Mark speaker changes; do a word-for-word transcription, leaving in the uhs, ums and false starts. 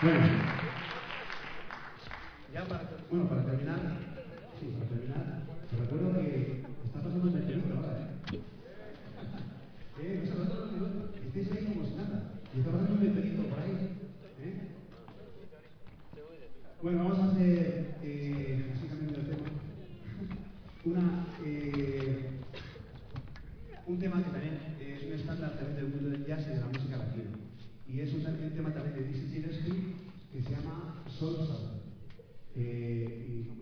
Speaker 1: Bueno, ya para, bueno, para terminar, sí, para terminar, te recuerdo que está pasando un meteorito ahora, ¿eh? Eh, no se lo digo, estéis ahí como si nada, y está pasando un meteorito por ahí, ¿eh? Bueno, vamos a hacer, eh, así cambiando de tema, una, eh, un tema que también es un estándar también del mundo del jazz y de la música latina. Y es un, un tema también de Dizzy Gillespie que se llama Soul Sound. Eh, y